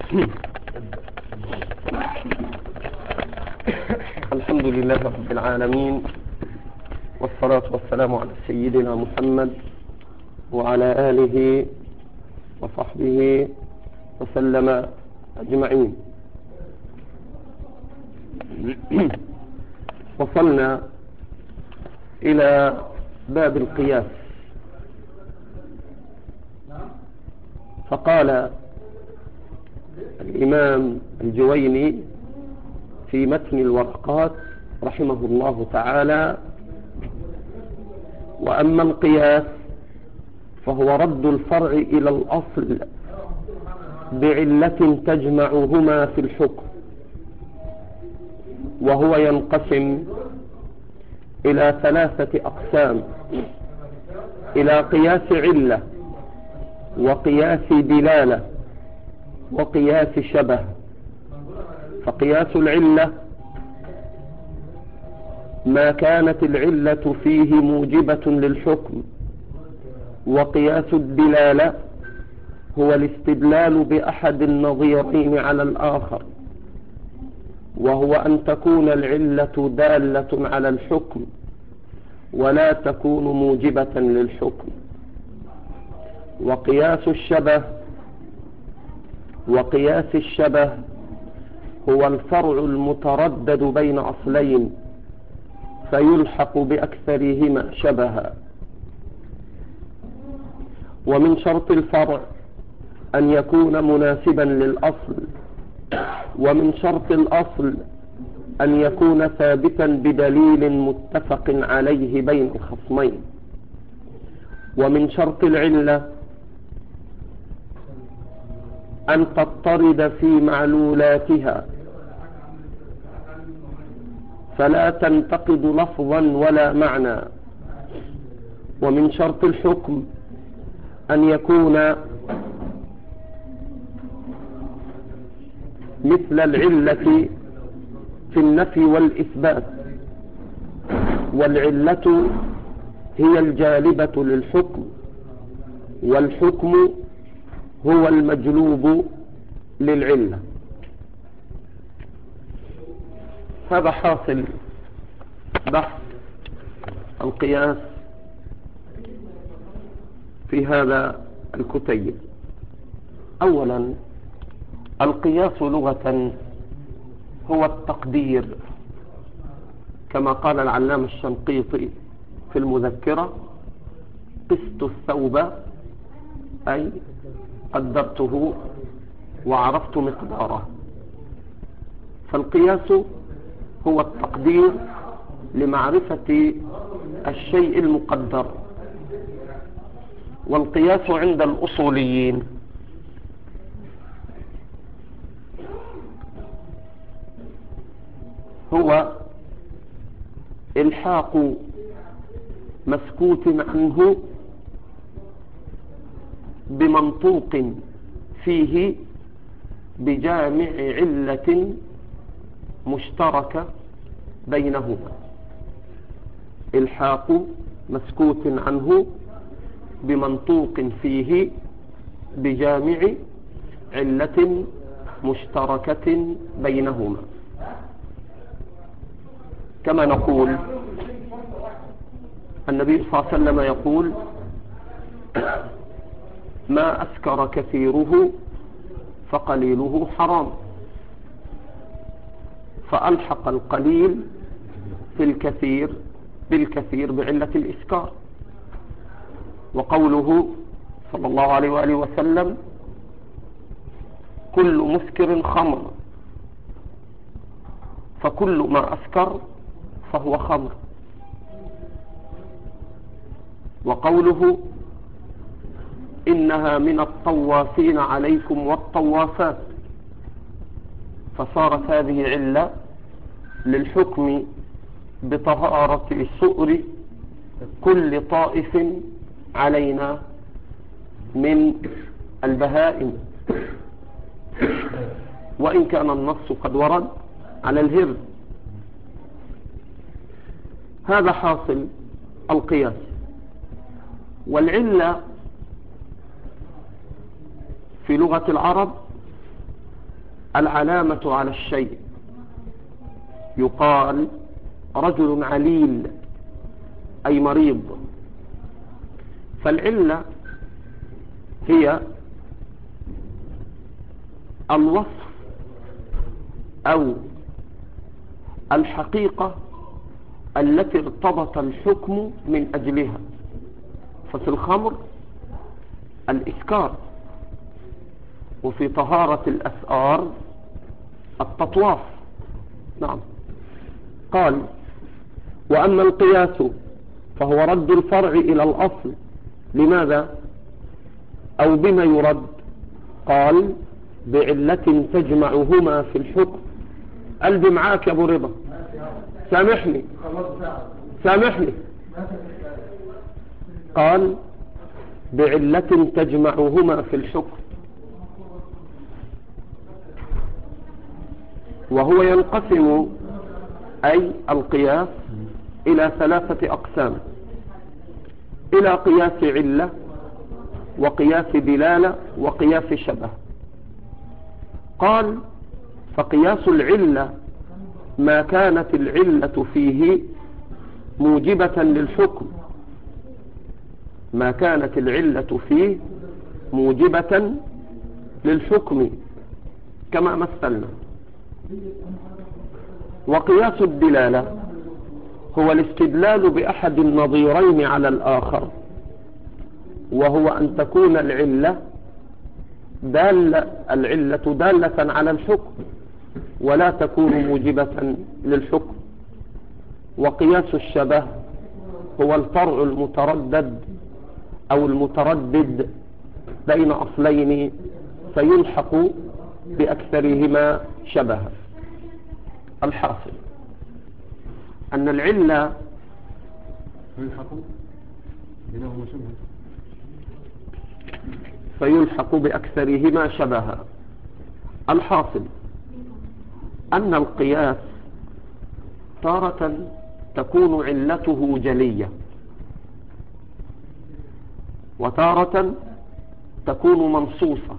الحمد لله رب العالمين، والصلاة والسلام على سيدنا محمد وعلى آله وصحبه وسلم أجمعين. وصلنا إلى باب القياس، فقال الإمام الجويني في متن الورقات رحمه الله تعالى: وأما القياس فهو رد الفرع إلى الأصل بعلة تجمعهما في الحكم، وهو ينقسم إلى 3 أقسام: إلى قياس علة، وقياس دلالة، وقياس شبه. فقياس العلة ما كانت العلة فيه موجبة للحكم، وقياس الدلالة هو الاستدلال بأحد النظيرين على الآخر، وهو أن تكون العلة دالة على الحكم ولا تكون موجبة للحكم. وقياس الشبه هو الفرع المتردد بين أصلين فيلحق بأكثرهما شبها. ومن شرط الفرع أن يكون مناسبا للأصل، ومن شرط الأصل أن يكون ثابتا بدليل متفق عليه بين خصمين. ومن شرط العلة أن تضطرد في معلولاتها فلا تنتقد لفظا ولا معنى. ومن شرط الحكم أن يكون مثل العلة في النفي والإثبات، والعلة هي الجالبة للحكم، والحكم هو المجلوب للعلة. هذا حاصل بحث القياس في هذا الكتيب. أولا، القياس لغة هو التقدير، كما قال العلامة الشنقيطي في المذكرة: قست الثوب أي قدرته وعرفت مقداره. فالقياس هو التقدير لمعرفة الشيء المقدر. والقياس عند الأصوليين هو إلحاق مسكوت عنه بمنطوق فيه بجامع علة مشتركة بينهما. إلحاق مسكوت عنه بمنطوق فيه بجامع علة مشتركة بينهما. كما نقول النبي صلى الله عليه وسلم يقول: ما أسكر كثيره فقليله حرام، فألحق القليل في الكثير بالكثير بعلة الإسكار. وقوله صلى الله عليه وآله وسلم: كل مسكر خمر، فكل ما أسكر فهو خمر. وقوله: إنها من الطوافين عليكم والطوافات، فصارت هذه علة للحكم بطهارة سؤر كل طائف علينا من البهائم، وإن كان النص قد ورد على الهر. هذا حاصل القياس. والعلة في لغة العرب العلامة على الشيء. يقال رجل عليل أي مريض. فالعلة هي الوصف أو الحقيقة التي ارتبط الحكم من أجلها. ففي الخمر الإسكار، وفي طهارة الأسآر التطواف. نعم. قال: وأما القياس فهو رد الفرع إلى الأصل. لماذا أو بما يرد؟ قال: بعلة تجمعهما في الحكم. قلبي معاك يا أبو رضا، سامحني. قال: بعلة تجمعهما في الحكم، وهو ينقسم أي القياس إلى 3 أقسام: إلى قياس علة، وقياس دلالة، وقياس شبه. قال: فقياس العلة ما كانت العلة فيه موجبة للحكم، ما كانت العلة فيه موجبة للحكم كما مثلنا. وقياس الدلالة هو الاستدلال بأحد النظيرين على الآخر، وهو أن تكون العلة دالة على الحكم ولا تكون موجبة للحكم. وقياس الشبه هو الفرع المتردد أو المتردد بين أصلين فيلحق بأكثرهما شبها. الحاصل أن العلة فيلحق بأكثرهما شبها. الحاصل أن القياس تارة تكون علته جلية، وتارة تكون منصوصة،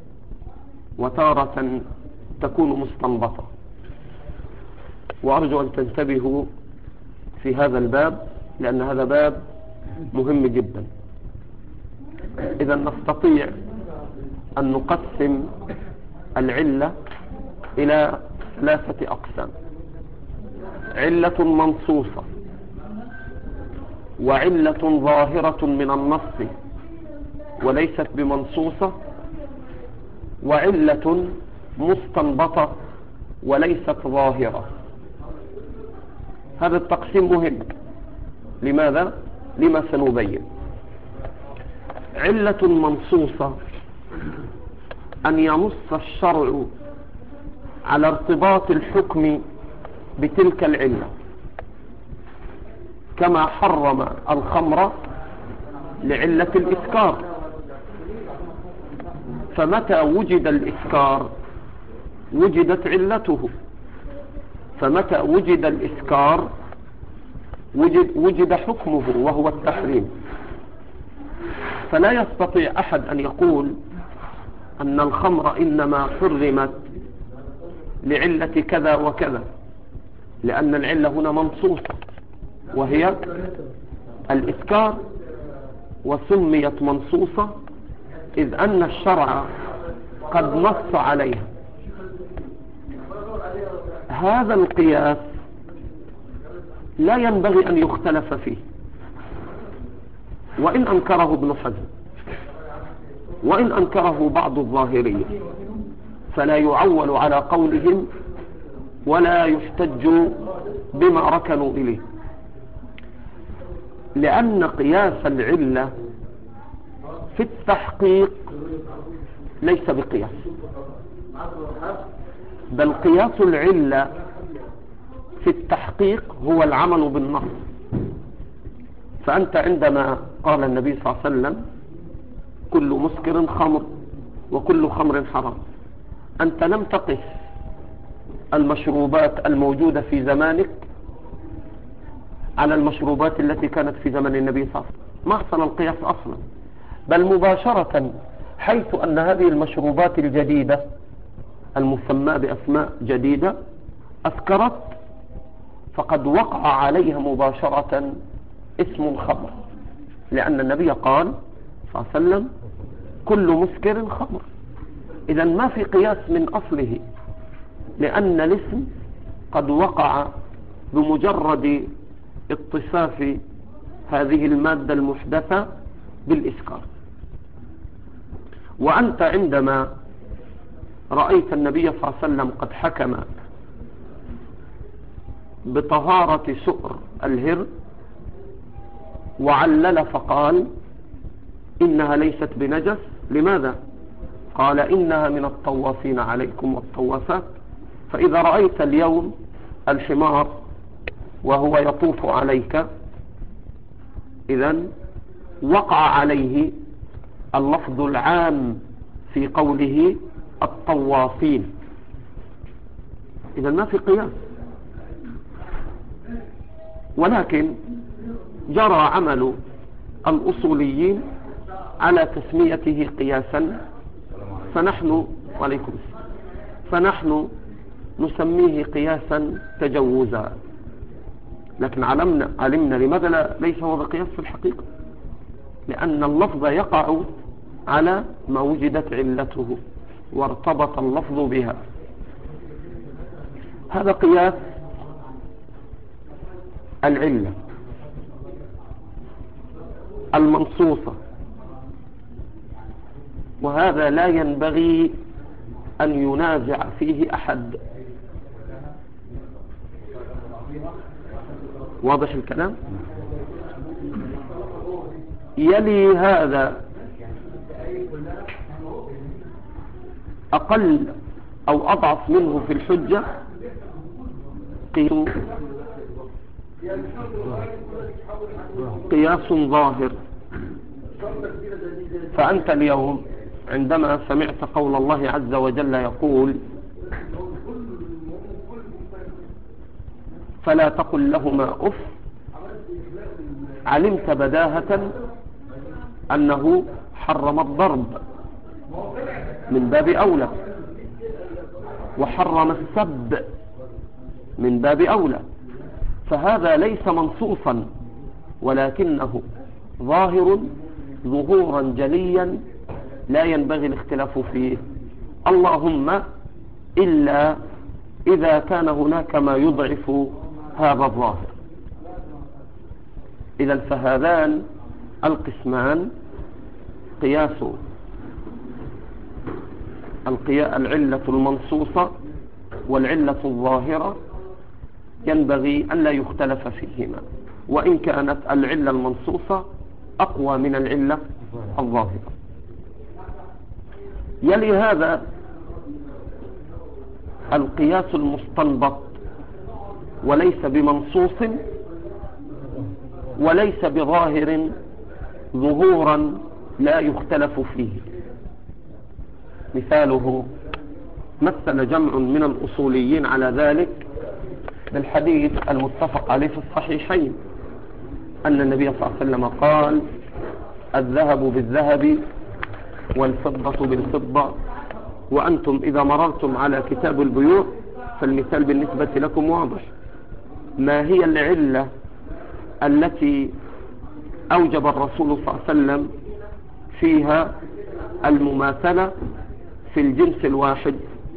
وتارة تكون مستنبطة. وأرجو أن تنتبهوا في هذا الباب، لأن هذا باب مهم جدا. إذا نستطيع أن نقسم العلة إلى 3 أقسام: علة منصوصة، وعلة ظاهرة من النص وليست بمنصوصة، وعلة مستنبطة وليست ظاهرة. هذا التقسيم مهم. لماذا؟ لما سنبين. علة منصوصة أن ينص الشرع على ارتباط الحكم بتلك العلة، كما حرم الخمر لعلة الإسكار. فمتى وجد الإسكار وجدت علته، فمتى وجد الإسكار وجد حكمه وهو التحريم. فلا يستطيع أحد أن يقول أن الخمر إنما حرمت لعلة كذا وكذا، لأن العلة هنا منصوصة وهي الإسكار، وسميت منصوصة إذ أن الشرع قد نص عليها. هذا القياس لا ينبغي أن يختلف فيه، وإن أنكره ابن حزم، وإن أنكره بعض الظاهرية، فلا يعول على قولهم ولا يحتج بما ركنوا إليه، لأن قياس العلة في التحقيق ليس بقياس، بل قياس العلة في التحقيق هو العمل بالنص. فأنت عندما قال النبي صلى الله عليه وسلم كل مسكر خمر وكل خمر حرام، أنت لم تقس المشروبات الموجودة في زمانك على المشروبات التي كانت في زمن النبي صلى الله عليه وسلم، ما حصل القياس أصلا، بل مباشرة حيث أن هذه المشروبات الجديدة المسمى بأسماء جديدة أسكرت فقد وقع عليها مباشرة اسم الخمر، لأن النبي قال صلى الله عليه وسلم كل مسكر خمر. إذا ما في قياس من أصله، لأن الاسم قد وقع بمجرد اتصاف هذه المادة المحدثة بالإسكار. وأنت عندما رأيت النبي صلى الله عليه وسلم قد حكم بطهارة سؤر الهر وعلل فقال إنها ليست بنجس، لماذا؟ قال إنها من الطوافين عليكم والطوافات. فإذا رأيت اليوم الحمار وهو يطوف عليك، إذن وقع عليه اللفظ العام في قوله الطوافين، إذن ما في قياس. ولكن جرى عمل الأصوليين على تسميته قياسا، فنحن نسميه قياسا تجوزا، لكن علمنا لماذا ليس هو بقياس في الحقيقة، لأن اللفظ يقع على ما وجدت علته وارتبط اللفظ بها. هذا قياس العلة المنصوصة، وهذا لا ينبغي أن ينازع فيه أحد. واضح الكلام؟ يلي هذا أقل أو أضعف منه في الحجة قياس ظاهر. فأنت اليوم عندما سمعت قول الله عز وجل يقول فلا تقل لهما أف، علمت بداهة أنه حرم الضرب من باب أولى، وحرم السب من باب أولى، فهذا ليس منصوصا ولكنه ظاهر ظهورا جليا لا ينبغي الاختلاف فيه، اللهم إلا إذا كان هناك ما يضعف هذا الظاهر. إذا فهذان القسمان قياس العلة المنصوصة والعلة الظاهرة ينبغي أن لا يختلف فيهما، وإن كانت العلة المنصوصة أقوى من العلة الظاهرة. يلي هذا القياس المستنبط، وليس بمنصوص وليس بظاهر ظهورا لا يختلف فيه. مثاله مثل جمع من الأصوليين على ذلك بالحديث المتفق عليه في الصحيحين أن النبي صلى الله عليه وسلم قال الذهب بالذهب والفضة بالفضة، وأنتم إذا مررتم على كتاب البيوع فالمثال بالنسبة لكم واضح. ما هي العلة التي أوجب الرسول صلى الله عليه وسلم فيها المماثلة في الجنس الواحد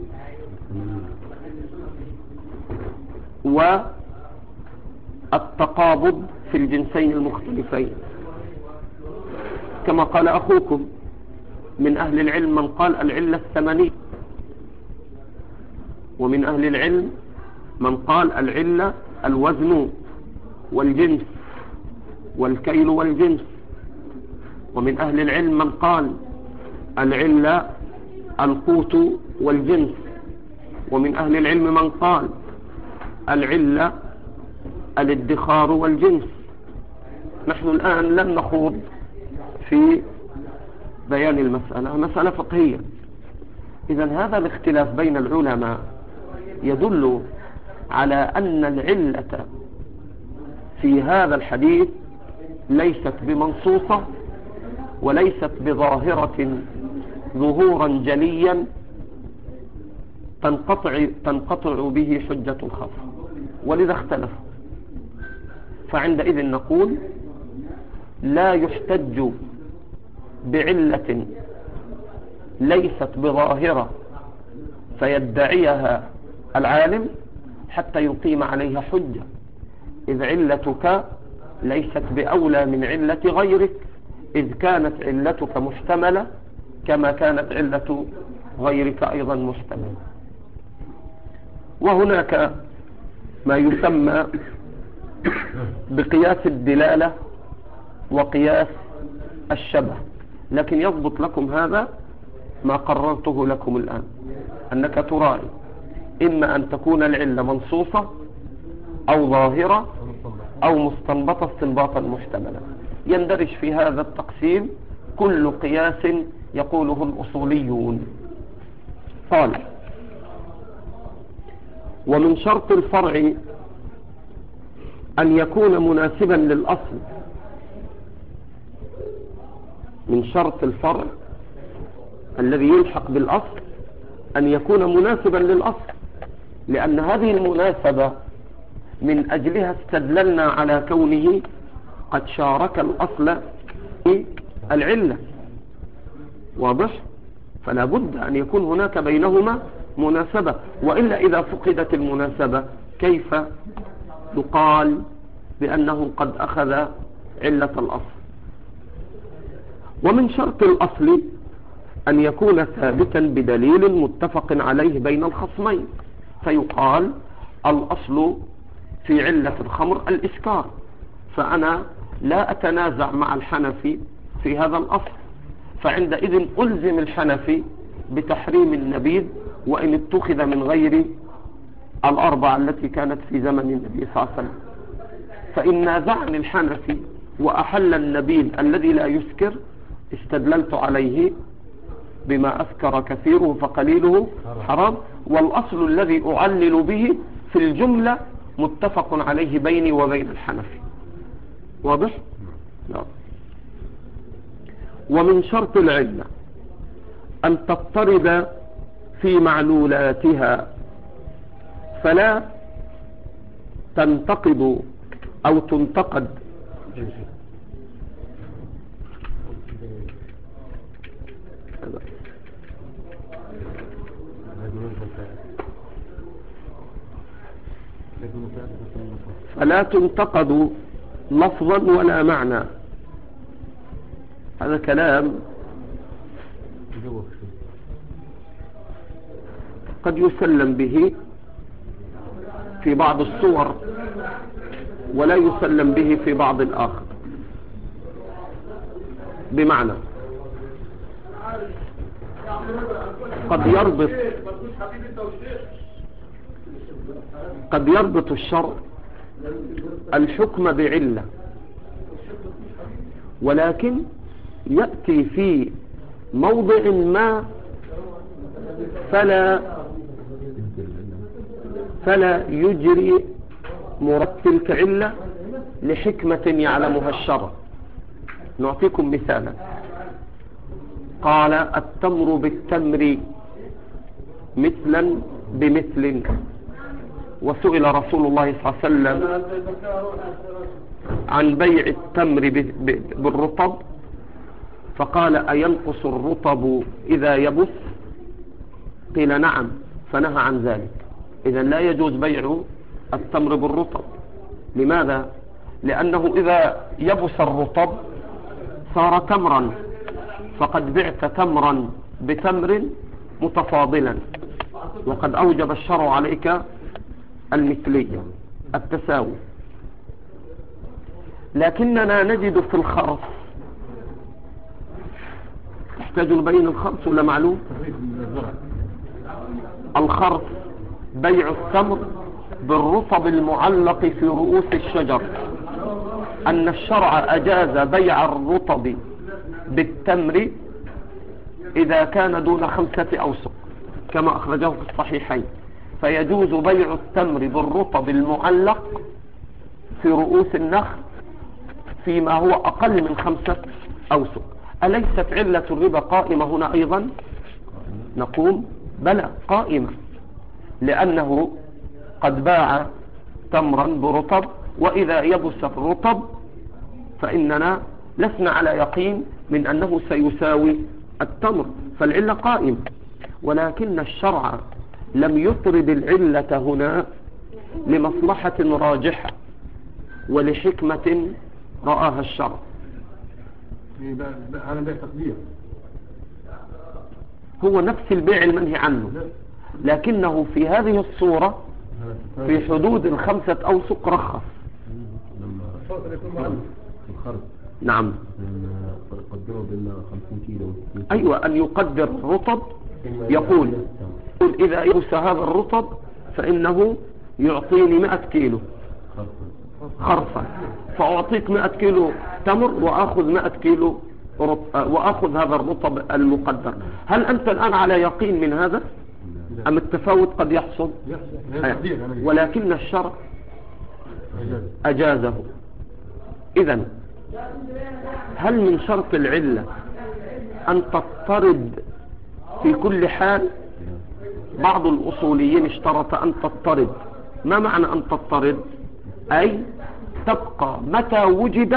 والتقابض في الجنسين المختلفين؟ كما قال أخوكم من أهل العلم من قال العلة الثمانية، ومن أهل العلم من قال العلة الوزن والجنس والكيل والجنس، ومن أهل العلم من قال العلة القوت والجنس، ومن أهل العلم من قال العلة الادخار والجنس. نحن الآن لن نخوض في بيان المسألة، مسألة فقهية. إذن هذا الاختلاف بين العلماء يدل على أن العلة في هذا الحديث ليست بمنصوصة وليست بظاهرة ظهورا جليا تنقطع به حجة الخاص، ولذا اختلفوا. فعندئذ نقول لا يحتج بعلة ليست بظاهرة فيدعيها العالم حتى يقيم عليها حجة، إذ علتك ليست بأولى من علة غيرك، إذ كانت علتك محتملة كما كانت علة غيرك أيضا محتملة. وهناك ما يسمى بقياس الدلالة وقياس الشبه، لكن يضبط لكم هذا ما قررته لكم الآن، أنك تراعي إما أن تكون العلة منصوصة أو ظاهرة أو مستنبطة استنباطا محتملا. يندرج في هذا التقسيم كل قياس يقوله الأصوليون. قال: ومن شرط الفرع أن يكون مناسبا للأصل. من شرط الفرع الذي يلحق بالأصل أن يكون مناسبا للأصل، لأن هذه المناسبة من أجلها استدللنا على كونه قد شارك الأصل في العلة. واضح؟ فلا بد أن يكون هناك بينهما مناسبة، وإلا إذا فقدت المناسبة كيف يقال بأنه قد أخذ علة الأصل؟ ومن شرط الأصل أن يكون ثابتا بدليل متفق عليه بين الخصمين، فيقال الأصل في علة الخمر الإسكار، فأنا لا أتنازع مع الحنفي في هذا الأصل، فعندئذ ألزم الحنفي بتحريم النبيذ وإن اتخذ من غير الأربعة التي كانت في زمن النبي صلى الله عليه وسلم. فإن نازعني الحنفي وأحل النبيذ الذي لا يسكر استدللت عليه بما أسكر كثيره فقليله حرام، والأصل الذي أعلل به في الجملة متفق عليه بيني وبين الحنفي. واضح؟ لا. ومن شرط العلة أن تضطرد في معلولاتها فلا تنتقد أو تنتقد فلا تنتقد لفظا ولا معنى. هذا كلام قد يسلم به في بعض الصور ولا يسلم به في بعض الآخر. بمعنى قد يربط الشرع الحكم بعلة، ولكن يأتي في موضع ما فلا يجري مراد تلك علة لحكمة يعلمها الشرع. نعطيكم مثالا. قال: التمر بالتمر مثلا بمثل. وسئل رسول الله صلى الله عليه وسلم عن بيع التمر بالرطب فقال: أينقص الرطب إذا يبس؟ قيل: نعم، فنهى عن ذلك. إذن لا يجوز بيع التمر بالرطب. لماذا؟ لأنه إذا يبس الرطب صار تمرا، فقد بعت تمرا بتمر متفاضلا، وقد أوجب الشرع عليك المثلية التساوي. لكننا نجد في الخرص، تحتاج بين الخرص ولا معلوم؟ الخرص بيع التمر بالرطب المعلق في رؤوس الشجر، أن الشرع أجاز بيع الرطب بالتمر إذا كان دون 5 أوسق كما أخرجه في الصحيحين، فيجوز بيع التمر بالرطب المعلق في رؤوس النخل فيما هو أقل من 5 أوسق. أليست علة الربا قائمة هنا أيضا؟ نقول: بلى، قائمة، لأنه قد باع تمرا برطب، وإذا يبس الرطب فإننا لسنا على يقين من أنه سيساوي التمر، فالعلة قائمة، ولكن الشرع لم يطرد العلة هنا لمصلحة راجحة ولحكمة رآها الشرع. هذا بيع تقدير، هو نفس البيع المنهي عنه، لكنه في هذه الصورة في حدود 5 أوسق رخص. نعم، قدروا بين 50 كيلو. أيوة، أن يقدر الرطب، يقول إذا يبس هذا الرطب فإنه يعطيني 100 كيلو خرصا، فأعطيك 100 كيلو تمر وأخذ 100 كيلو وأخذ هذا الرطب المقدر. هل أنت الآن على يقين من هذا أم التفاوت قد يحصل؟ ولكن الشرع أجازه. إذن هل من شرط العلة أن تضطرد في كل حال؟ بعض الأصوليين اشترط أن تضطرد. ما معنى أن تضطرد؟ أي تبقى متى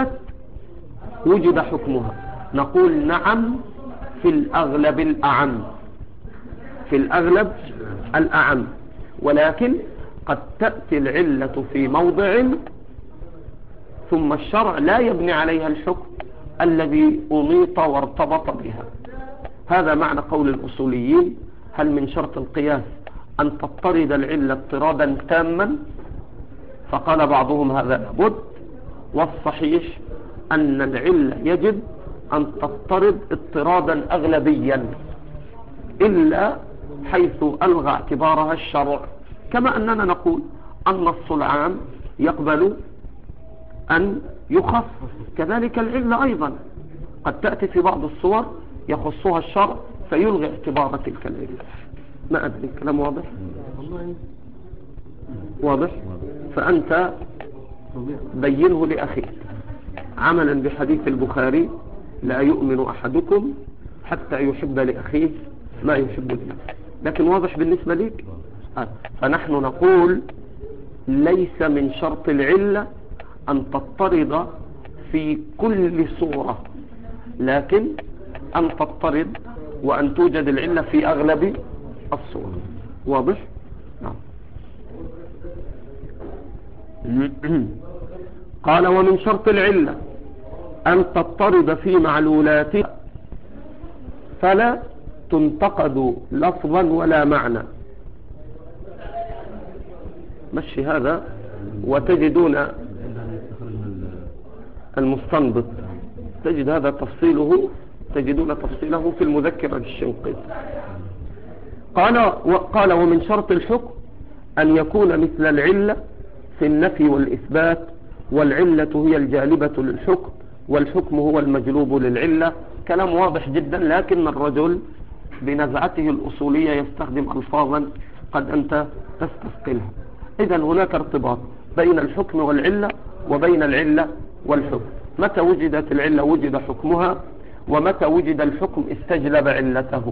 وجد حكمها. نقول نعم، في الأغلب الأعم، في الأغلب الأعم، ولكن قد تأتي العلة في موضع ثم الشرع لا يبني عليها الحكم الذي أنيط وارتبط بها. هذا معنى قول الأصوليين: هل من شرط القياس أن تضطرد العلة اضطرادا تاما؟ فقال بعضهم هذا لابد، والصحيح أن العلة يجب أن تضطرد اضطرادا أغلبيا إلا حيث ألغى اعتبارها الشرع، كما أننا نقول النص العام يقبل أن يخص، كذلك العلة أيضا قد تأتي في بعض الصور يخصها الشرع فيلغي اعتبار تلك العلة. ما أدري، كلام واضح؟ واضح؟ فأنت بينه لأخيك عملا بحديث البخاري: لا يؤمن أحدكم حتى يحب لأخيه ما يحب لنفسه. لكن واضح بالنسبة لك؟ فنحن نقول ليس من شرط العلة أن تضطرد في كل صورة، لكن أن تضطرد وأن توجد العلة في أغلب الصور. واضح؟ نعم. قال: ومن شرط العلة أن تضطرد في معلولاتها فلا تنتقد لفظا ولا معنى. مشي هذا، وتجدون المستنبط تجد هذا تجدون تفصيله في المذكرة للشنقيطي. قال: ومن شرط الحكم أن يكون مثل العلة في النفي والإثبات، والعلة هي الجالبة للحكم والحكم هو المجلوب للعلة. كلام واضح جدا، لكن الرجل بنزعته الأصولية يستخدم ألفاظا قد أنت تستثقلها. إذن هناك ارتباط بين الحكم والعلة وبين العلة والحكم. متى وجدت العلة وجد حكمها، ومتى وجد الحكم استجلب علته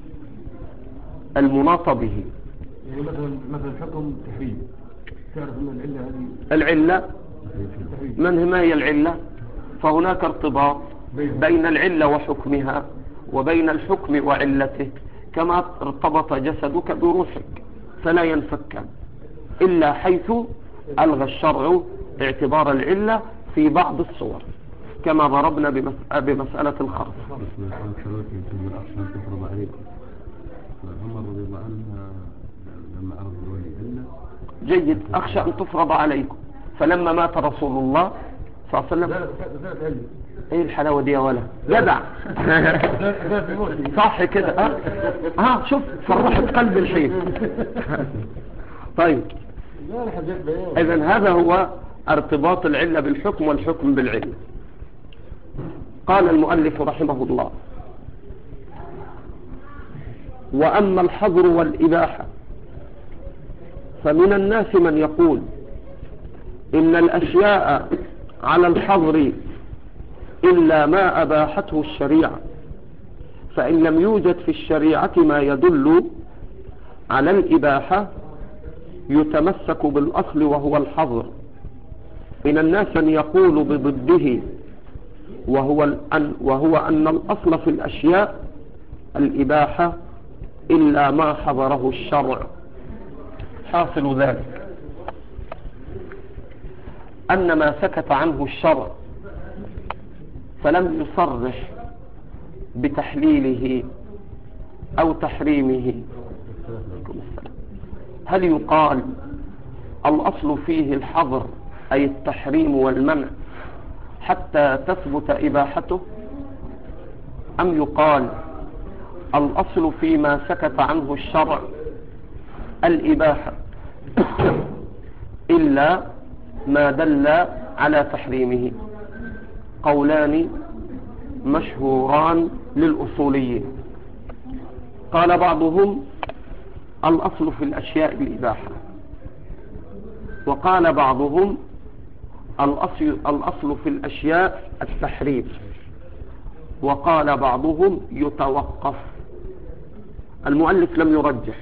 المناط به. يعني مثلا الحكم تحريم، تعرف أن العلة هذه العلة ما هي العلة؟ فهناك ارتباط بين العلة وحكمها وبين الحكم وعلته، كما ارتبط جسدك بروحك فلا ينفكان إلا حيث ألغى الشرع اعتبار العلة في بعض الصور، كما ضربنا بمسألة الخرص. جيد، أخشى أن تفرض عليكم، فلما مات رسول الله صلى الله عليه وسلم. ايه الحلاوة دي يا ولا جدع؟ صح كده؟ شوف فرحت قلب الحين. طيب، إذن هذا هو ارتباط العلة بالحكم والحكم بالعلة. قال المؤلف رحمه الله: وأما الحظر والإباحة فمن الناس من يقول إن الأشياء على الحظر إلا ما أباحته الشريعة، فإن لم يوجد في الشريعة ما يدل على الإباحة يتمسك بالأصل وهو الحظر. من الناس من يقول بضده وهو أن الأصل في الأشياء الإباحة إلا ما حضره الشرع. حاصل ذلك أن ما سكت عنه الشرع فلم يصرح بتحليله أو تحريمه، هل يقال الأصل فيه الحظر أي التحريم والمنع حتى تثبت إباحته، أم يقال الأصل فيما سكت عنه الشرع الإباحة إلا ما دل على تحريمه؟ قولان مشهوران للأصوليين. قال بعضهم الأصل في الأشياء الإباحة، وقال بعضهم الأصل في الأشياء التحريم، وقال بعضهم يتوقف. المؤلف لم يرجح،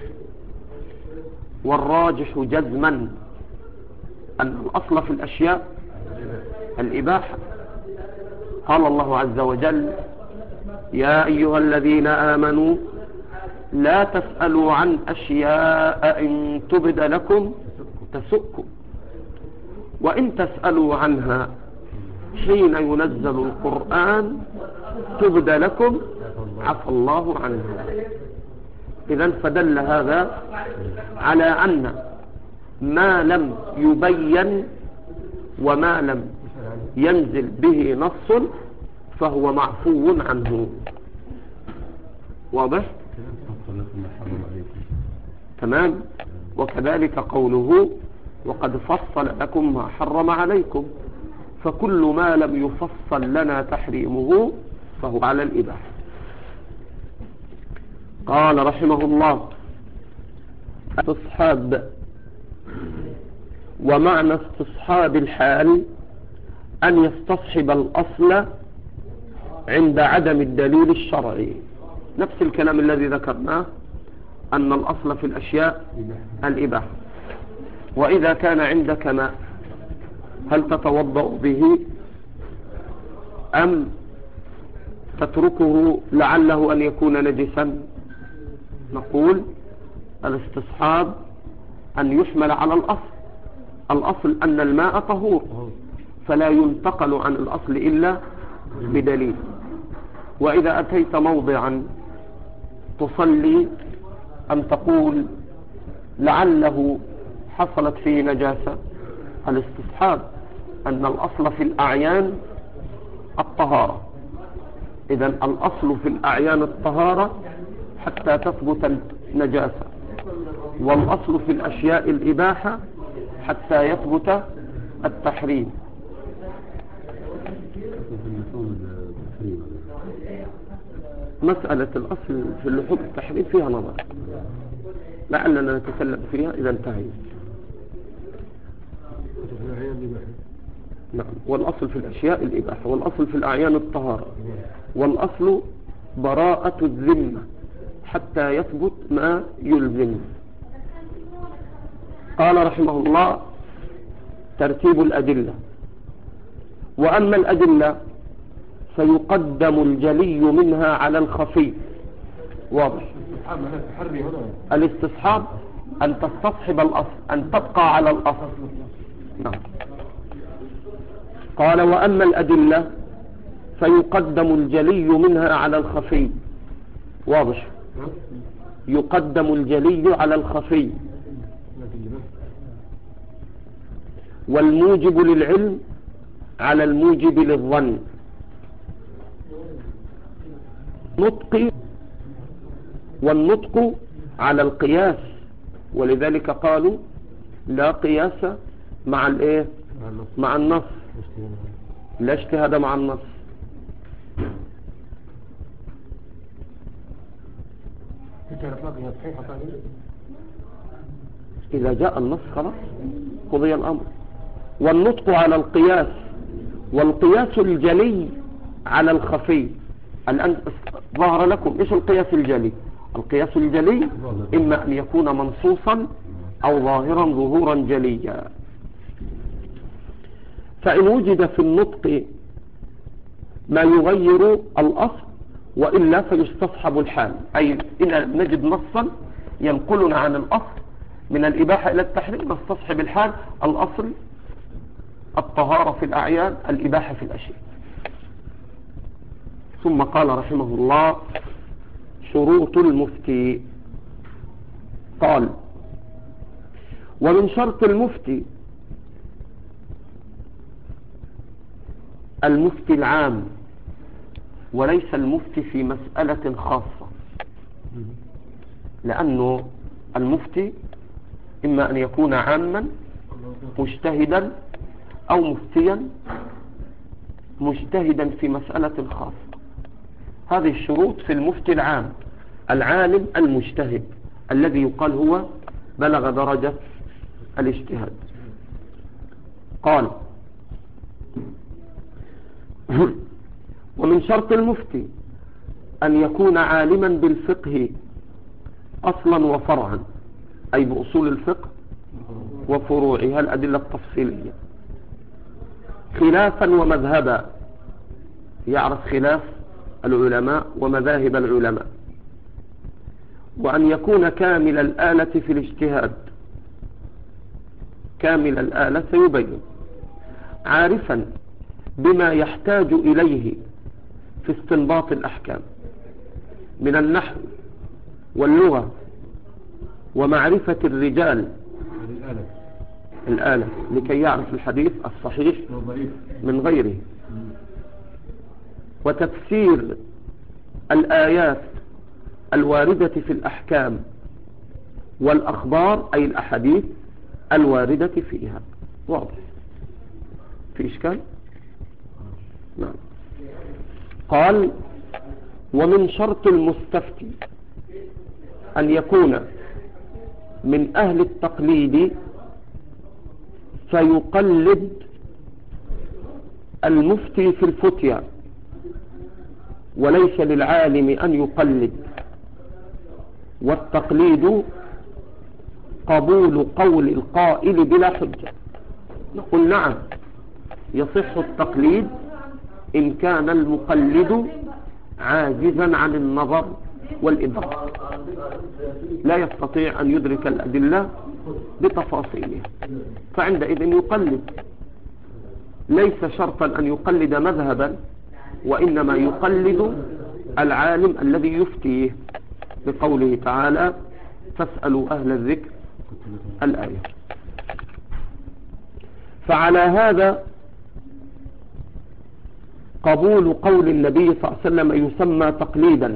والراجح جزما أن الأصل في الأشياء الإباحة. قال الله عز وجل يا أيها الذين آمنوا لا تسألوا عن أشياء إن تبد لكم تسؤكم وإن تسألوا عنها حين ينزل القرآن تبد لكم عفى الله عنها. إذن فدل هذا على أن ما لم يبين وما لم ينزل به نص فهو معفو عنه. واضح؟ تمام. وكذلك قوله وقد فصل لكم ما حرم عليكم، فكل ما لم يفصل لنا تحريمه فهو على الإباحة. قال رحمه الله استصحاب. ومعنى استصحاب الحال أن يستصحب الأصل عند عدم الدليل الشرعي. نفس الكلام الذي ذكرناه أن الأصل في الأشياء الإباحة. وإذا كان عندك ماء هل تتوضأ به أم تتركه لعله أن يكون نجسا؟ نقول الاستصحاب أن يحمل على الأصل. الأصل أن الماء طهور فلا ينتقل عن الأصل إلا بدليل. وإذا أتيت موضعا تصلي أم تقول لعله حصلت فيه نجاسة، الاستصحاب أن الأصل في الأعيان الطهارة. إذن الأصل في الأعيان الطهارة حتى تثبت النجاسة، والأصل في الأشياء الإباحة حتى يثبت التحريم. مسألة الأصل في اللحوم التحريم فيها نظر، لعلنا نتكلم فيها إذا انتهينا. نعم. والأصل في الأشياء الإباحة، والأصل في الأعيان الطهارة، والأصل براءة الذمة حتى يثبت ما يلزم. قال رحمه الله ترتيب الأدلة. وأما الأدلة فيقدم الجلي منها على الخفي. واضح؟ الاستصحاب أن تستصحب الأصل، أن تبقى على الأصل. نعم. قال وأما الأدلة فيقدم الجلي منها على الخفي. واضح؟ يقدم الجلي على الخفي. والموجب للعلم على الموجب للظن. نطق، والنطق على القياس، ولذلك قالوا لا قياس مع الايه؟ مع النص، لا اجتهاد مع النص. إذا جاء النص خلاص قضي الأمر. والنطق على القياس، والقياس الجلي على الخفي. الآن ظهر لكم إيش القياس الجلي؟ القياس الجلي إما أن يكون منصوصا أو ظاهرا ظهورا جليا. فإن وجد في النطق ما يغير الأصل وإلا فيستصحب الحال، أي إذا نجد نصا ينقلنا عن الأصل من الإباحة إلى التحريم نستصحب الحال. الأصل الطهارة في الأعيان، الإباحة في الأشياء. ثم قال رحمه الله: شروط المفتي. قال: ومن شرط المفتي المفتي العام، وليس المفتي في مسألة خاصة، لأنه المفتي إما أن يكون عاما مجتهدا أو مفتيا مجتهدا في مسألة خاصة. هذه الشروط في المفتي العام، العالم المجتهد الذي يقال هو بلغ درجة الاجتهاد. قال: ومن شرط المفتي أن يكون عالما بالفقه أصلا وفرعا، أي بأصول الفقه وفروعها الأدلة التفصيلية، خلافا ومذهبا، يعرف خلاف العلماء ومذاهب العلماء، وأن يكون كامل الآلة في الاجتهاد، كامل الآلة سيبين، عارفا بما يحتاج إليه في استنباط الأحكام من النحو واللغة ومعرفة الرجال، الآلة لكي يعرف الحديث الصحيح من غيره، وتفسير الآيات الواردة في الأحكام والأخبار، أي الأحاديث الواردة فيها. واضح؟ في إشكال؟ نعم. قال: ومن شرط المستفتي أن يكون من أهل التقليد فيقلد المفتي في الفتيا، وليس للعالم أن يقلد. والتقليد قبول قول القائل بلا حجة. نقول: نعم، يصح التقليد إن كان المقلد عاجزا عن النظر والإدراك، لا يستطيع أن يدرك الأدلة بتفاصيلها، فعندئذ يقلد. ليس شرطا أن يقلد مذهبا، وإنما يقلد العالم الذي يفتيه، بقوله تعالى: فاسألوا أهل الذكر، الآية. فعلى هذا قبول قول النبي صلى الله عليه وسلم يسمى تقليدا.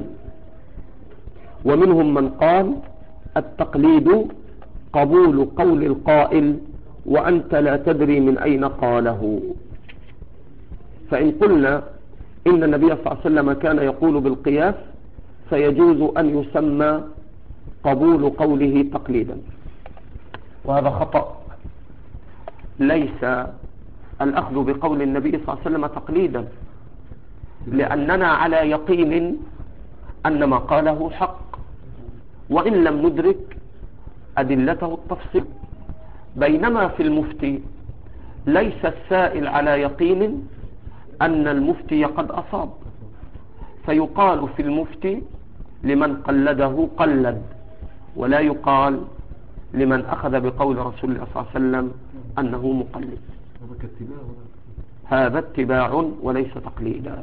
ومنهم من قال: التقليد قبول قول القائل وأنت لا تدري من أين قاله. فإن قلنا إن النبي صلى الله عليه وسلم كان يقول بالقياس، فيجوز أن يسمى قبول قوله تقليدا، وهذا خطأ. ليس الأخذ بقول النبي صلى الله عليه وسلم تقليدا، لأننا على يقين أن ما قاله حق، وإن لم ندرك أدلته التفصيل. بينما في المفتي ليس السائل على يقين أن المفتي قد أصاب، فيقال في المفتي لمن قلده قلد، ولا يقال لمن أخذ بقول رسول الله صلى الله عليه وسلم أنه مقلد. هذا اتباع وليس تقليدا.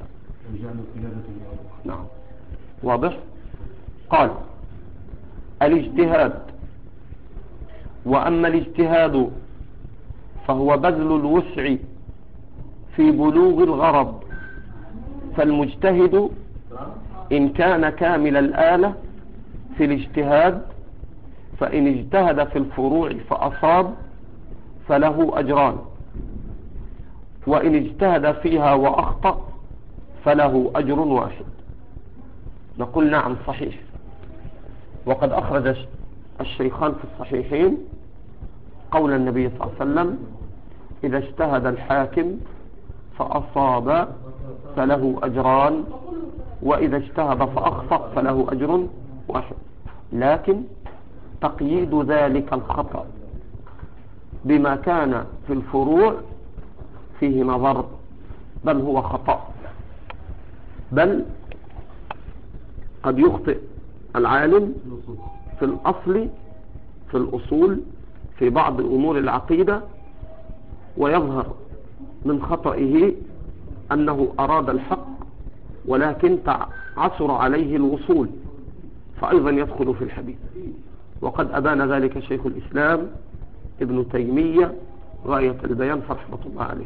نعم، واضح؟ قال: الاجتهاد. وأما الاجتهاد فهو بذل الوسع في بلوغ الغرض، فالمجتهد إن كان كامل الآلة في الاجتهاد، فإن اجتهد في الفروع فأصاب فله أجران، وإن اجتهد فيها وأخطأ فله أجر واحد. نقول: نعم، صحيح. وقد أخرج الشيخان في الصحيحين قول النبي صلى الله عليه وسلم: إذا اجتهد الحاكم فأصاب فله أجران، وإذا اجتهد فأخطأ فله أجر واحد. لكن تقييد ذلك الخطأ بما كان في الفروع فيه نظر، بل هو خطأ، بل قد يخطئ العالم في الأصل في الأصول في بعض أمور العقيدة، ويظهر من خطئه أنه أراد الحق ولكن عثر عليه الوصول، فأيضا يدخل في الحديث. وقد أبان ذلك شيخ الإسلام ابن تيمية غاية البيان فرحمة الله عليه.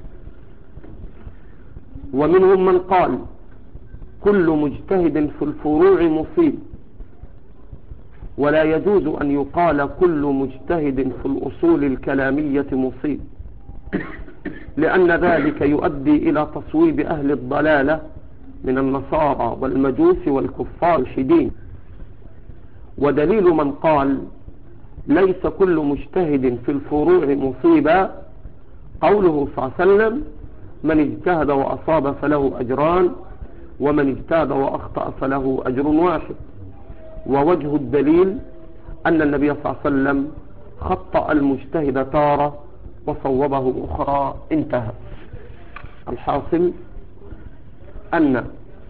ومنهم من قال كل مجتهد في الفروع مصيب، ولا يجوز أن يقال كل مجتهد في الأصول الكلامية مصيب، لأن ذلك يؤدي إلى تصويب أهل الضلالة من النصارى والمجوس والكفار الحدين. ودليل من قال ليس كل مجتهد في الفروع مصيبا قوله صلى الله عليه وسلم من اجتهد وأصاب فله أجران، ومن اجتهد وأخطأ فله أجر واحد. ووجه الدليل أن النبي صلى الله عليه وسلم خطأ المجتهد تارة وصوبه أخرى. انتهى. الحاصل أن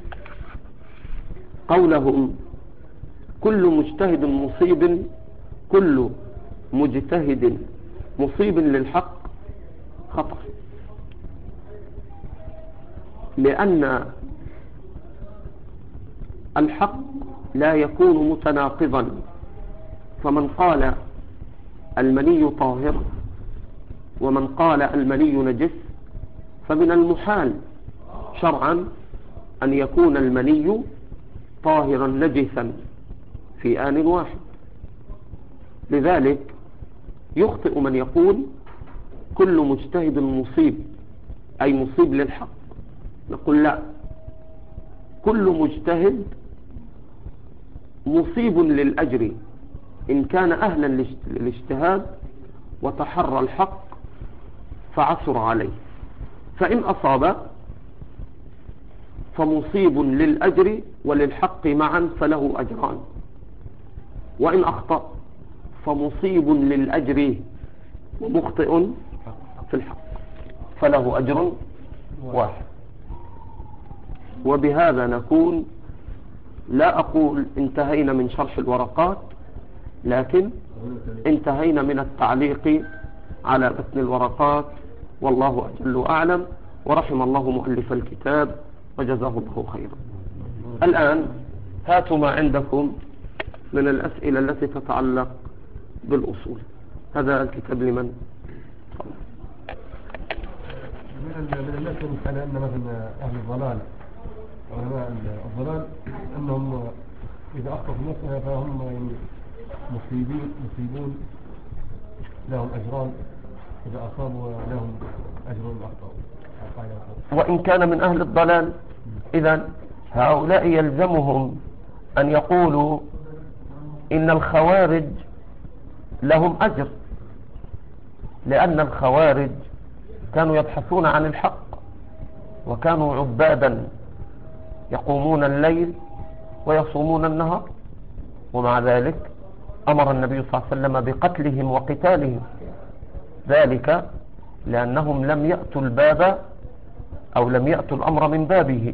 قولهم كل مجتهد مصيب، كل مجتهد مصيب للحق خطأ، لأن الحق لا يكون متناقضا. فمن قال المني طاهر ومن قال المني نجس، فمن المحال شرعا أن يكون المني طاهرا نجسا في آن واحد. لذلك يخطئ من يقول كل مجتهد مصيب أي مصيب للحق. نقول لا، كل مجتهد مصيب للأجر إن كان أهلا للاجتهاد وتحرى الحق فعثر عليه، فإن أصاب فمصيب للأجر وللحق معا فله أجران، وإن أخطأ فمصيب للأجر ومخطئ في الحق فله أجر واحد. وبهذا نكون، لا أقول انتهينا من شرح الورقات، لكن انتهينا من التعليق على متن الورقات، والله أجل وأعلم، ورحم الله مؤلف الكتاب وجزاه الله خيرا. الآن هاتوا ما عندكم من الأسئلة التي تتعلق بالأصول. هذا الكتاب لمن؟ من الناس على أن مثلا أهل الضلال علماء الضلال أنهم إذا أخطأوا في المسألة فهم يعني مصيبون لهم أجران، إذا أصابوا لهم أجر أخطأوا. وإن كان من أهل الضلال إذن هؤلاء يلزمهم أن يقولوا إن الخوارج لهم أجر، لأن الخوارج كانوا يبحثون عن الحق وكانوا عبادا يقومون الليل ويصومون النهار، ومع ذلك أمر النبي صلى الله عليه وسلم بقتلهم وقتالهم، ذلك لأنهم لم يأتوا الباب أو لم يأتوا الأمر من بابه.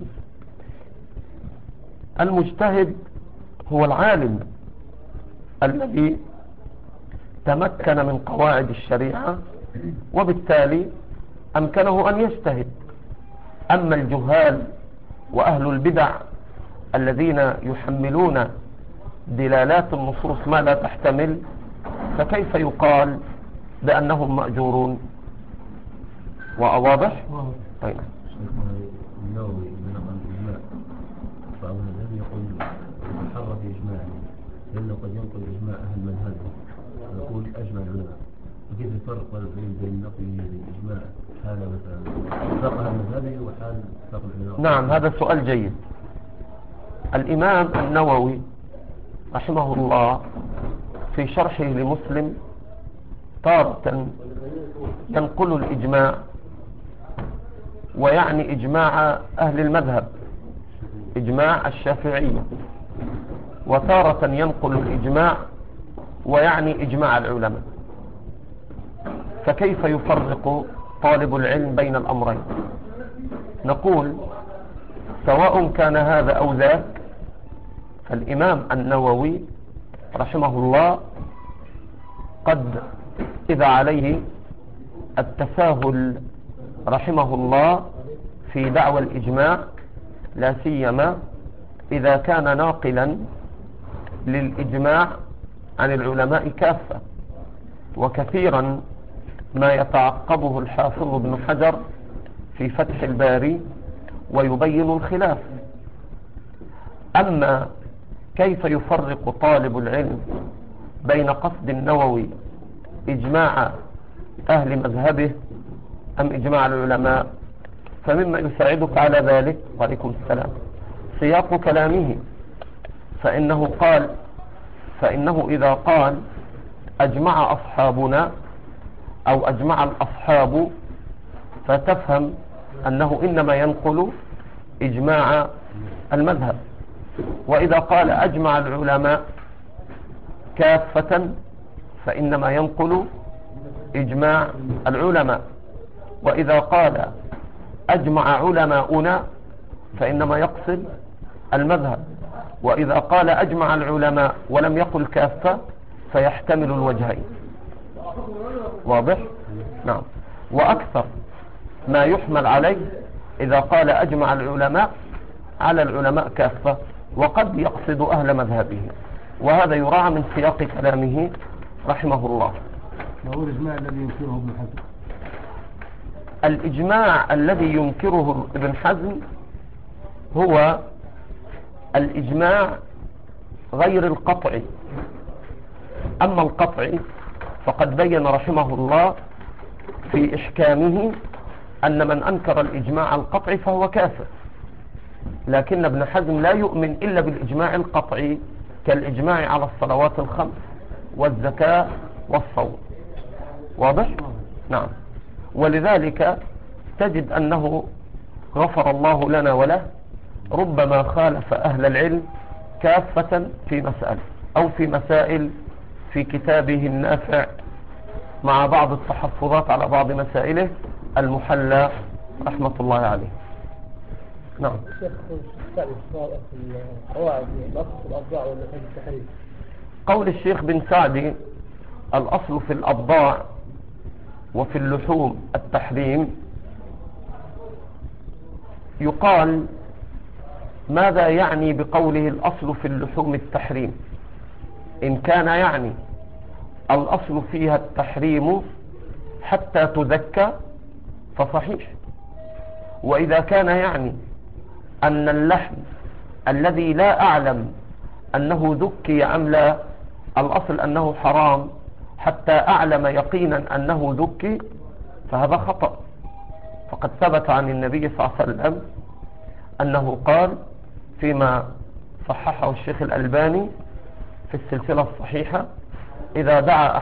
المجتهد هو العالم الذي تمكن من قواعد الشريعة وبالتالي أمكنه أن يجتهد. أما الجهال وأهل البدع الذين يحملون دلالات النصوص ما لا تحتمل، فكيف يقال بأنهم مأجورون؟ وأواضح؟ أين؟ النووي من الإجماع بعض الذين يقول تحرى في إجماعه لأنه قد ينقل إجماع أهل مذهبه ويقول أجمع العلماء، وكيف الفرق بين نقله للإجماع حال مثلا فقه مذهبه وحال فقه العلماء؟ نعم، هذا سؤال جيد. الإمام النووي رحمه الله في شرحه لمسلم تارة ينقل الإجماع ويعني إجماع أهل المذهب إجماع الشافعية، وتارة ينقل الإجماع ويعني إجماع العلماء. فكيف يفرق طالب العلم بين الأمرين؟ نقول سواء كان هذا أو ذاك، فالإمام النووي رحمه الله قد إذا عليه التساهل رحمه الله في دعوى الإجماع، لا سيما إذا كان ناقلا للإجماع عن العلماء كافة. وكثيرا ما يتعقبه الحافظ ابن حجر في فتح الباري ويبين الخلاف. أما كيف يفرق طالب العلم بين قصد النووي إجماع أهل مذهبه أم إجماع العلماء، فمما يساعدك على ذلك وعليكم السلام سياق كلامه. فإنه إذا قال أجمع أصحابنا أو أجمع الأصحاب، فتفهم أنه إنما ينقل إجماع المذهب. وإذا قال أجمع العلماء كافة، فإنما ينقل إجماع العلماء. وإذا قال أجمع علماؤنا، فإنما يقصد المذهب. وإذا قال أجمع العلماء ولم يقل كافة، فيحتمل الوجهين. واضح؟ نعم. وأكثر ما يحمل عليه إذا قال أجمع العلماء على العلماء كافة، وقد يقصد أهل مذهبه، وهذا يراعى من سياق كلامه رحمه الله. ما هو الإجماع الذي ينكره ابن حزم؟ الإجماع الذي ينكره ابن حزم هو الإجماع غير القطعي. أما القطعي فقد بين رحمه الله في إحكامه أن من أنكر الإجماع القطعي فهو كافر، لكن ابن حزم لا يؤمن إلا بالإجماع القطعي كالإجماع على الصلوات الخمس والزكاة والصوم. واضح؟ نعم. ولذلك تجد أنه غفر الله لنا وله ربما خالف أهل العلم كافة في مسألة أو في مسائل في كتابه النافع، مع بعض التحفظات على بعض مسائله المحلى رحمة الله عليه. نعم. الشيخ سعد في القواعد الأصل في الأضاع ولا في التحريم؟ قول الشيخ بن سعدي الأصل في الأضاع وفي اللحوم التحريم، يقال ماذا يعني بقوله الأصل في اللحوم التحريم؟ إن كان يعني الأصل فيها التحريم حتى تذكى فصحيح، وإذا كان يعني أن اللحم الذي لا أعلم أنه ذكي أم لا، الأصل أنه حرام حتى أعلم يقينا أنه ذكي، فهذا خطأ. فقد ثبت عن النبي صلى الله عليه وسلم أنه قال فيما صححه الشيخ الألباني في السلسلة الصحيحة: إذا دعا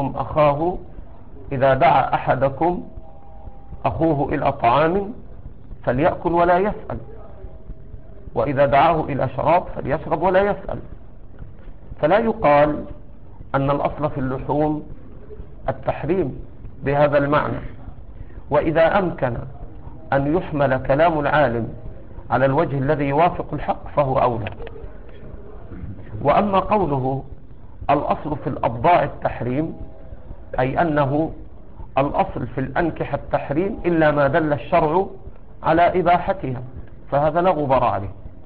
أحدكم أخوه إلى طعام فليأكل ولا يسأل، وإذا دعاه إلى شراب فليشرب ولا يسأل. فلا يقال أن الأصل في اللحوم التحريم بهذا المعنى. وإذا أمكن أن يحمل كلام العالم على الوجه الذي يوافق الحق فهو أولى. وأما قوله الأصل في الأبضاع التحريم، أي أنه الأصل في الأنكحة التحريم إلا ما دل الشرع على إباحتها، فهذا لا غبار عليه.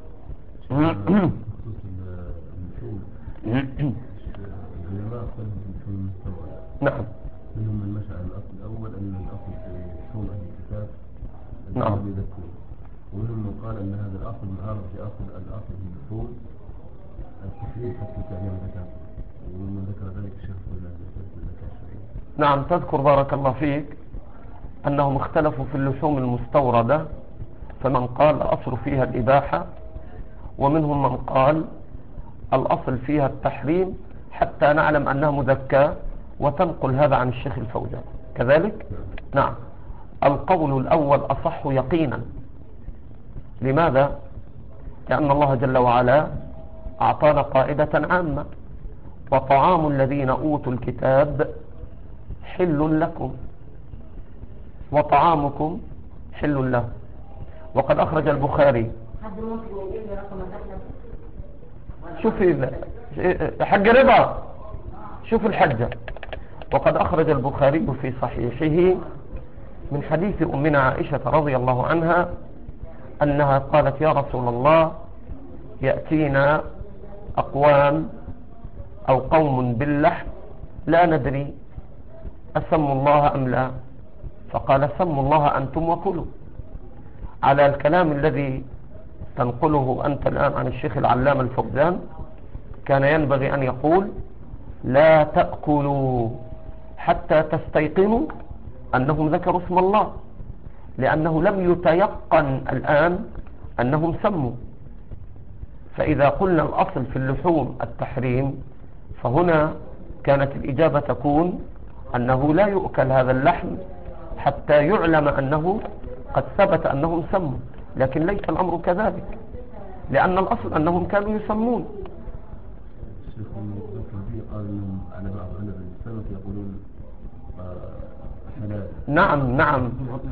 نعم. منهم من مشى على الأصل الأول أن الأصل في لحوم أهل الكتاب نعم. ومنهم من قال أن هذا الأصل معارض الأصل في اللحوم التحريم حتى تعلم الزكاة، ومن ذكر ذلك الشيخ في الزكاة الشرعية. نعم. تذكر بارك الله فيك أنهم اختلفوا في اللحوم المستوردة، فمن قال الأصل فيها الإباحة، ومنهم من قال الأصل فيها التحريم حتى نعلم أنها مذكاة، وتنقل هذا عن الشيخ الفوزان كذلك. نعم. القول الأول أصح يقينا. لماذا؟ لأن الله جل وعلا أعطانا قاعدة عامة: وطعام الذين أوتوا الكتاب حل لكم وطعامكم حل له. وقد أخرج البخاري، شوف حج رضا، شوف الحجة. وقد أخرج البخاري في صحيحه من حديث أمنا عائشة رضي الله عنها أنها قالت: يا رسول الله، يأتينا أقوام أو قوم باللحم لا ندري أسموا الله أم لا، فقال: سموا الله أنتم وكلوا. على الكلام الذي تنقله أنت الآن عن الشيخ العلامة الفوزان، كان ينبغي أن يقول: لا تأكلوا حتى تستيقنوا أنهم ذكروا اسم الله، لأنه لم يتيقن الآن أنهم سموا. فإذا قلنا الأصل في اللحوم التحريم، فهنا كانت الإجابة تكون أنه لا يؤكل هذا اللحم حتى يعلم أنه قد ثبت أنهم سموا. لكن ليس الأمر كذلك، لأن الأصل أنهم كانوا يسمون. الشيخ قال أنهم على بعض علماء السلف يقولون حلال. نعم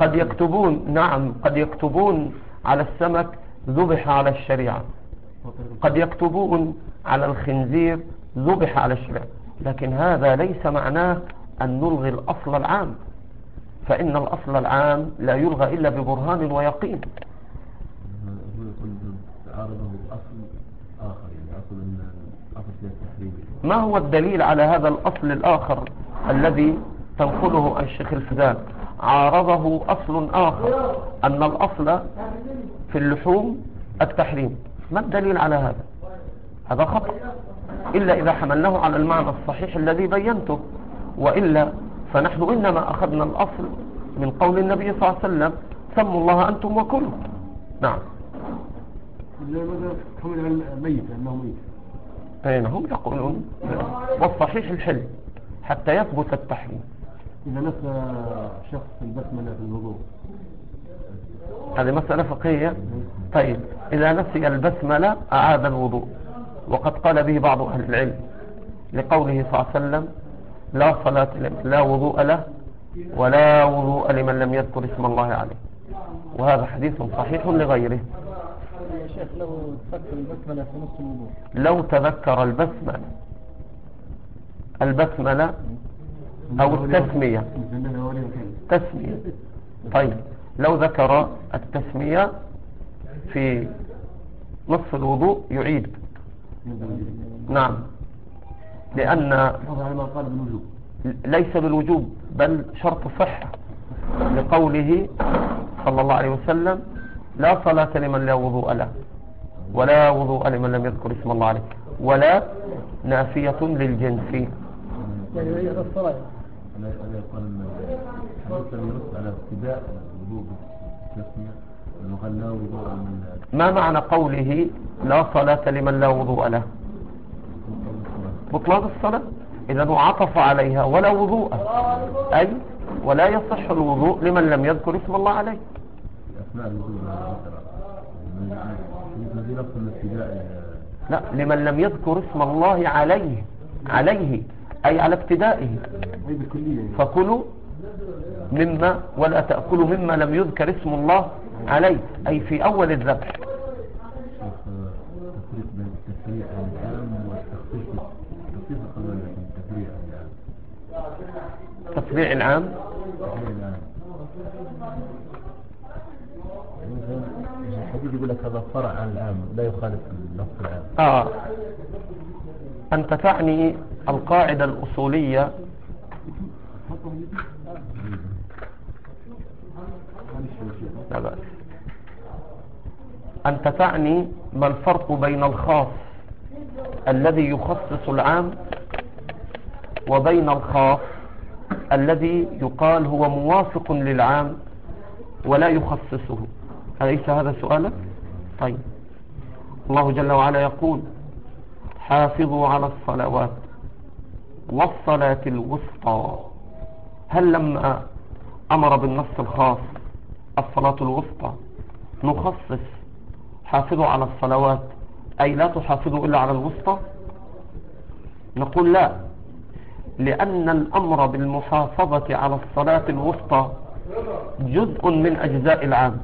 قد يكتبون على السمك ذبح على الشريعة، قد يكتبون على الخنزير ذبح على الشريعة، لكن هذا ليس معناه أن نلغي الأصل العام، فإن الأصل العام لا يلغى إلا ببرهان ويقين. هو يقول عارضه أصل آخر، يعني أصل التحريم. ما هو الدليل على هذا الأصل الآخر الذي تنقله عن الشيخ الفدان؟ عارضه أصل آخر، أن الأصل في اللحوم التحريم. ما الدليل على هذا؟ هذا خطأ، إلا إذا حملناه على المعنى الصحيح الذي بينته، وإلا فنحن إنما أخذنا الأصل من قول النبي صلى الله عليه وسلم: سموا الله أنتم وكلوا. نعم. ماذا حمل على الميت أنه ميت؟ أين هم يقولون والصحيح الحل حتى يثبت التحريم. إذا نسى شخص البسملة في الوضوء، هذه مسألة فقهية. طيب، إذا نسي البسملة أعاد الوضوء، وقد قال به بعض أهل العلم لقوله صلى الله عليه وسلم: لا صلاة لمن لا وضوء له ولا وضوء لمن لم يذكر اسم الله عليه. وهذا حديث صحيح لغيره. يا شيخ لو تذكر البسملة في نص الوضوء، لو تذكر البسملة أو التسمية. طيب، لو ذكر التسمية في نصف الوضوء يعيد. نعم، لأن ليس بالوجوب بل شرط صحة، لقوله صلى الله عليه وسلم: لا صلاة لمن لا وضوء له ولا وضوء لمن لم يذكر اسم الله عليه. ولا نافية للجنس. يعني هي الصلاة. أنا يقول حديث يرد على ابتداء الوضوء بالتسمية، أنه قال لا وضوء من. ما معنى قوله لا صلاة لمن لا وضوء له؟ بطلان الصلاة. إذا عطف عليها ولا وضوء، أي ولا يصح الوضوء لمن لم يذكر اسم الله عليه. أثناء الوضوء الذي لفظ الابتداء. لا، لمن لم يذكر اسم الله عليه أي على ابتدائه. فكلوا مما ولا تأكلوا مما لم يذكر اسم الله عليه، أي في أول الذبح. تفريق بين التفريع العام والتخصيص. تفريع العام. الحديث يقول لك هذا فرع عن العام لا يخالف اللفظ العام. أنت تعني القاعدة الأصولية. لا بأس. أنت تعني ما الفرق بين الخاص الذي يخصص العام وبين الخاص الذي يقال هو موافق للعام ولا يخصصه. أليس هذا سؤالك؟ طيب، الله جل وعلا يقول: حافظوا على الصلوات والصلاة الوسطى. هل لما أمر بالنص الخاص الصلاة الوسطى نخصص حافظوا على الصلوات أي لا تحافظوا إلا على الوسطى؟ نقول لا، لأن الأمر بالمحافظة على الصلاة الوسطى جزء من أجزاء العام،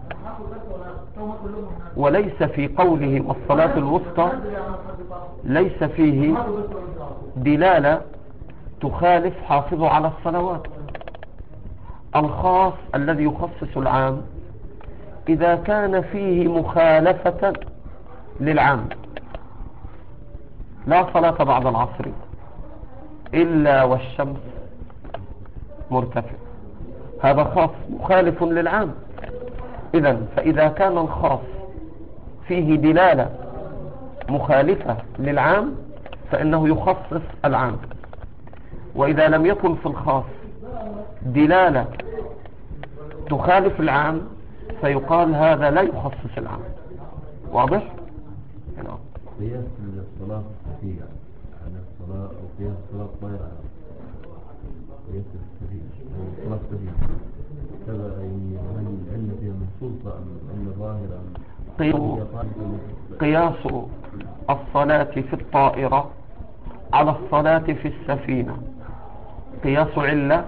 وليس في قوله والصلاة الوسطى ليس فيه دلالة تخالف حافظوا على الصلوات. الخاص الذي يخصص العام إذا كان فيه مخالفة للعام، لا صلاة بعد العصر إلا والشمس مرتفع، هذا خاص مخالف للعام. فإذا كان الخاص فيه دلالة مخالفة للعام فإنه يخصص العام، وإذا لم يكن في الخاص دلالة تخالف العام فيقال هذا لا يخصص العام. واضح؟ نعم. قياس الصلاة السفية على الصلاة أو قياس الصلاة الطائرة، قياس السفية أو الصلاة السفية كذا، يعني هل العلة فيها منصوصة أم علة ظاهرة قياس الصلاة في الطائرة على الصلاة في السفينة قياس علة.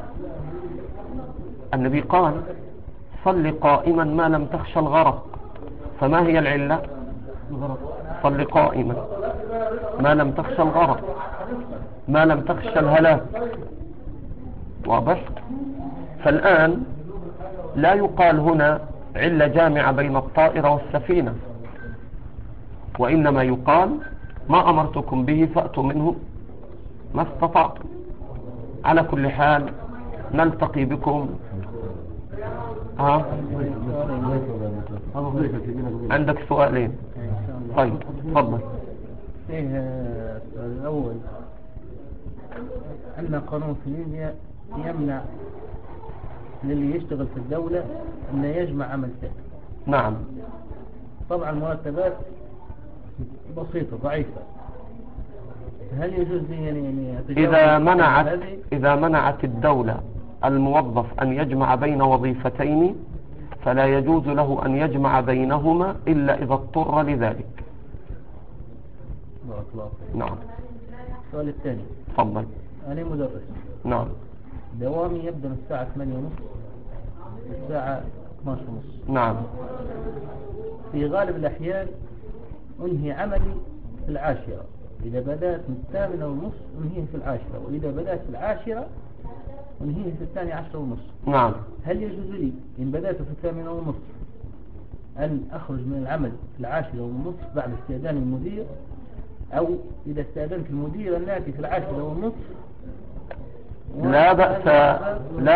النبي قال صل قائما ما لم تخشى الغرق، فما هي العلة؟ صل قائما ما لم تخشى الغرق، ما لم تخشى الهلاك. واضح؟ فالآن لا يقال هنا علة جامعة بين الطائرة والسفينة، وإنما يقال ما أمرتكم به فأتوا منه ما استطعتم. على كل حال نلتقي بكم. عندك سؤالين؟ طيب تفضل. السؤال الأول، أن قانون في ليبيا يمنع للي يشتغل في الدولة أن يجمع عمل ثاني. نعم. طبعا مرتبات بسيطة ضعيفة، هل يجوز لي يعني إذا منعت الدولة الموظف أن يجمع بين وظيفتين فلا يجوز له أن يجمع بينهما إلا إذا اضطر لذلك. نعم. السؤال الثاني، تفضل. أنا مدرس. نعم. دوامي يبدأ من الساعة 8:30 الساعة 12:30. نعم. في غالب الأحيان أنهي عملي في 10، إذا بدأت من 8:30 أنهيه في 10، وإذا بدأت في 10 أنهيه في 12:30. نعم. هل يجوز لي إن بدأت في 8:30 أن أخرج من العمل في 10:30 بعد استئذان المدير، أو إذا استأذنت المدير الناتي في 10:30؟ لا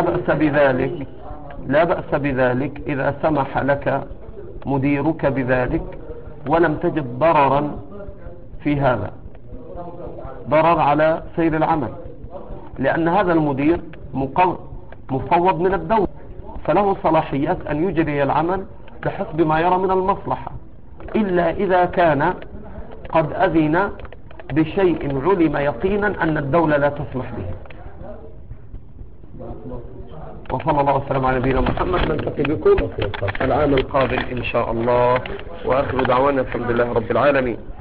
بأس بذلك إذا سمح لك مديرك بذلك ولم تجد ضررا في هذا، ضرر على سير العمل، لأن هذا المدير مفوض من الدولة، فله صلاحيات أن يجري العمل بحسب ما يرى من المصلحة، إلا إذا كان قد أذن بشيء علم يقينا أن الدولة لا تسمح به. وصلى الله وسلم على نبينا محمد. نلتقي بكم العام القادم إن شاء الله، وآخر دعوانا الحمد لله رب العالمين.